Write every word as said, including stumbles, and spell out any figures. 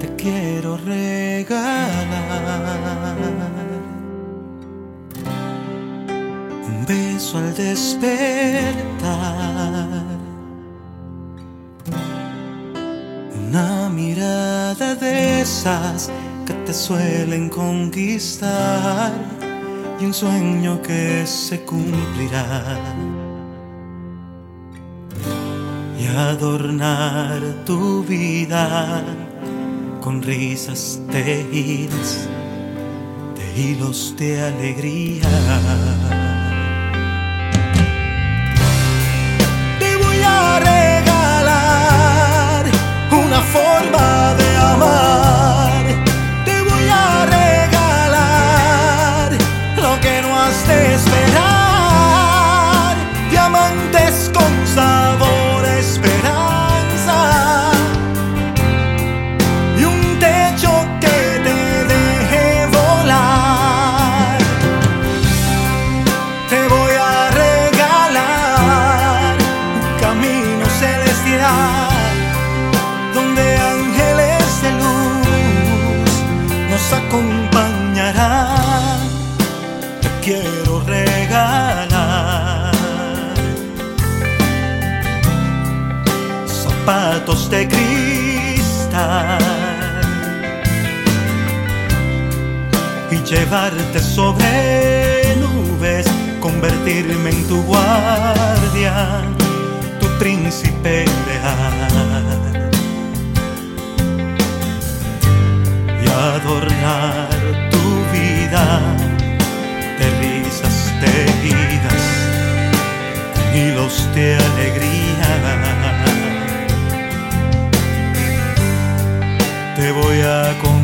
te quiero regalar un beso al despertar, una mirada de esas que te suelen conquistar y un sueño que se cumplirá, y adornar tu vida con risas tejidas de hilos de alegría. Te voy a regalar una forma de amar, te voy a regalar lo que no has de esperar, diamantes con sabor a esperanza y un techo que te deje volar. Te voy a regalar un camino celestial donde ángeles de luz nos acompañarán. Te quiero regalar zapatos de cristal y llevarte sobre nubes, convertirme en tu guardián, tu príncipe real, y adornar tu vida de risas tejidas con hilos de alegría. Te voy a contar